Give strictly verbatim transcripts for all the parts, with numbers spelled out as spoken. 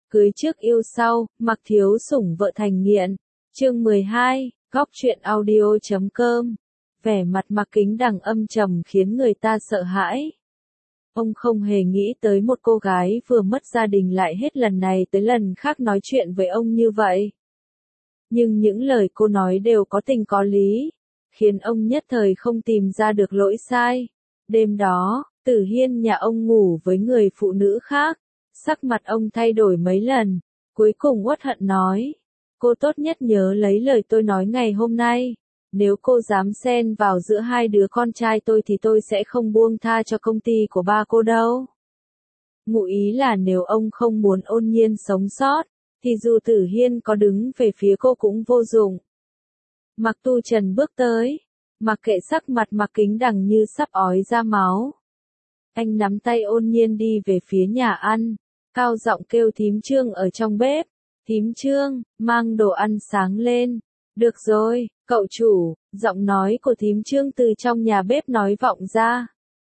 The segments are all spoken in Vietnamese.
Cưới trước yêu sau, mặc thiếu sủng vợ thành nghiện. Chương mười hai, góc truyện audio chấm com. Vẻ mặt Mạc Kính Đằng âm trầm khiến người ta sợ hãi. Ông không hề nghĩ tới một cô gái vừa mất gia đình lại hết lần này tới lần khác nói chuyện với ông như vậy. Nhưng những lời cô nói đều có tình có lý, khiến ông nhất thời không tìm ra được lỗi sai. Đêm đó, Tử Hiên nhà ông ngủ với người phụ nữ khác, sắc mặt ông thay đổi mấy lần, cuối cùng uất hận nói, cô tốt nhất nhớ lấy lời tôi nói ngày hôm nay, nếu cô dám xen vào giữa hai đứa con trai tôi thì tôi sẽ không buông tha cho công ty của ba cô đâu. Ngụ ý là nếu ông không muốn Ôn Nhiên sống sót, thì dù Tử Hiên có đứng về phía cô cũng vô dụng. Mạc Tu Trần bước tới, mặc kệ sắc mặt Mạc Kính Đằng như sắp ói ra máu. Anh nắm tay Ôn Nhiên đi về phía nhà ăn, cao giọng kêu thím Trương ở trong bếp, thím Trương, mang đồ ăn sáng lên. Được rồi, cậu chủ, giọng nói của thím Trương từ trong nhà bếp nói vọng ra.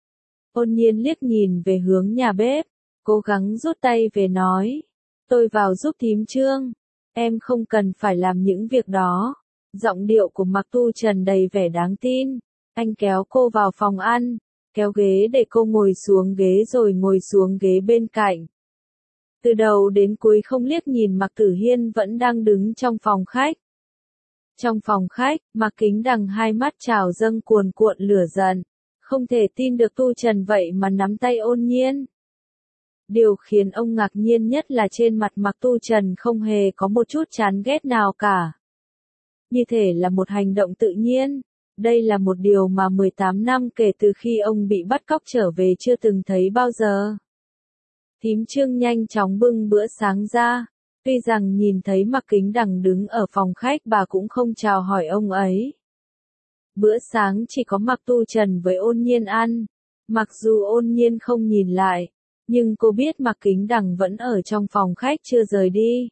Ôn Nhiên liếc nhìn về hướng nhà bếp, cố gắng rút tay về nói, tôi vào giúp thím Trương, em không cần phải làm những việc đó. Giọng điệu của Mạc Tu Trần đầy vẻ đáng tin, anh kéo cô vào phòng ăn, kéo ghế để cô ngồi xuống ghế rồi ngồi xuống ghế bên cạnh. Từ đầu đến cuối không liếc nhìn Mạc Tử Hiên vẫn đang đứng trong phòng khách. Trong phòng khách, Mạc Kính Đằng hai mắt trào dâng cuồn cuộn lửa giận, không thể tin được Tu Trần vậy mà nắm tay Ôn Nhiên. Điều khiến ông ngạc nhiên nhất là trên mặt Mạc Tu Trần không hề có một chút chán ghét nào cả. Như thể là một hành động tự nhiên, đây là một điều mà mười tám năm kể từ khi ông bị bắt cóc trở về chưa từng thấy bao giờ. Thím Trương nhanh chóng bưng bữa sáng ra, tuy rằng nhìn thấy Mạc Kính Đằng đứng ở phòng khách bà cũng không chào hỏi ông ấy. Bữa sáng chỉ có Mạc Tu Trần với Ôn Nhiên ăn, mặc dù Ôn Nhiên không nhìn lại, nhưng cô biết Mạc Kính Đằng vẫn ở trong phòng khách chưa rời đi.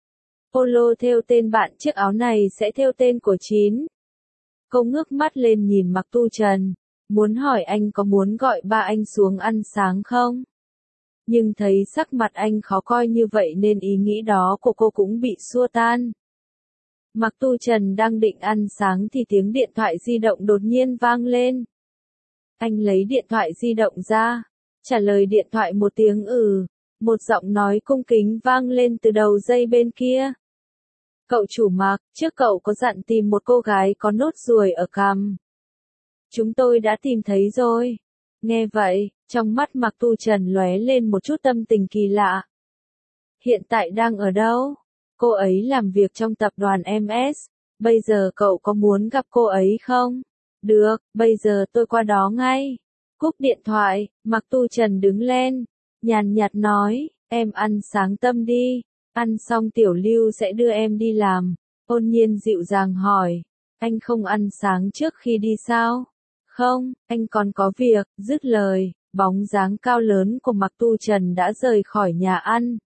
Polo thêu tên bạn chiếc áo này sẽ thêu tên của Chín. Cô ngước mắt lên nhìn Mạc Tu Trần, muốn hỏi anh có muốn gọi ba anh xuống ăn sáng không? Nhưng thấy sắc mặt anh khó coi như vậy nên ý nghĩ đó của cô cũng bị xua tan. Mạc Tu Trần đang định ăn sáng thì tiếng điện thoại di động đột nhiên vang lên. Anh lấy điện thoại di động ra, trả lời điện thoại một tiếng ừ, một giọng nói cung kính vang lên từ đầu dây bên kia. Cậu chủ Mạc, trước cậu có dặn tìm một cô gái có nốt ruồi ở cằm. Chúng tôi đã tìm thấy rồi. Nghe vậy, trong mắt Mạc Tu Trần lóe lên một chút tâm tình kỳ lạ. Hiện tại đang ở đâu? Cô ấy làm việc trong tập đoàn em ét, bây giờ cậu có muốn gặp cô ấy không? Được, bây giờ tôi qua đó ngay. Cúp điện thoại, Mạc Tu Trần đứng lên, nhàn nhạt nói, em ăn sáng tâm đi, ăn xong Tiểu Lưu sẽ đưa em đi làm. Ôn Nhiên dịu dàng hỏi, anh không ăn sáng trước khi đi sao? Không, anh còn có việc. Dứt lời, bóng dáng cao lớn của Mạc Tu Trần đã rời khỏi nhà ăn.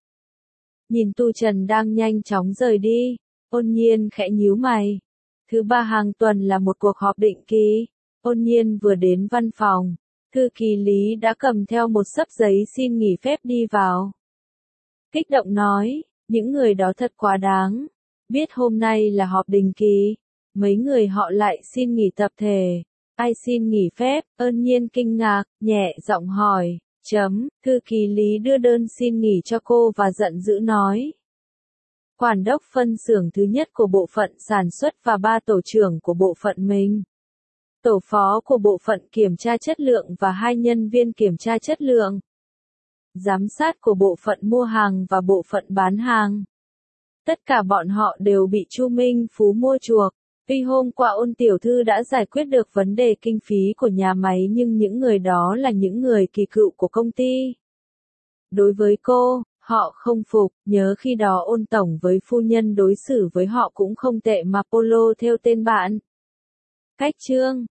Nhìn Tu Trần đang nhanh chóng rời đi, Ôn Nhiên khẽ nhíu mày. Thứ ba hàng tuần là một cuộc họp định kỳ. Ôn Nhiên vừa đến văn phòng, thư ký Lý đã cầm theo một xấp giấy xin nghỉ phép đi vào. Kích động nói, những người đó thật quá đáng. Biết hôm nay là họp định kỳ, mấy người họ lại xin nghỉ tập thể. Ai xin nghỉ phép? Ôn Nhiên kinh ngạc, nhẹ giọng hỏi, chấm, thư ký Lý đưa đơn xin nghỉ cho cô và giận dữ nói. Quản đốc phân xưởng thứ nhất của bộ phận sản xuất và ba tổ trưởng của bộ phận mình. Tổ phó của bộ phận kiểm tra chất lượng và hai nhân viên kiểm tra chất lượng. Giám sát của bộ phận mua hàng và bộ phận bán hàng. Tất cả bọn họ đều bị Chu Minh Phú mua chuộc. Tuy hôm qua Ôn tiểu thư đã giải quyết được vấn đề kinh phí của nhà máy nhưng những người đó là những người kỳ cựu của công ty. Đối với cô, họ không phục, nhớ khi đó Ôn tổng với phu nhân đối xử với họ cũng không tệ mà Polo theo tên bạn. Cách chương,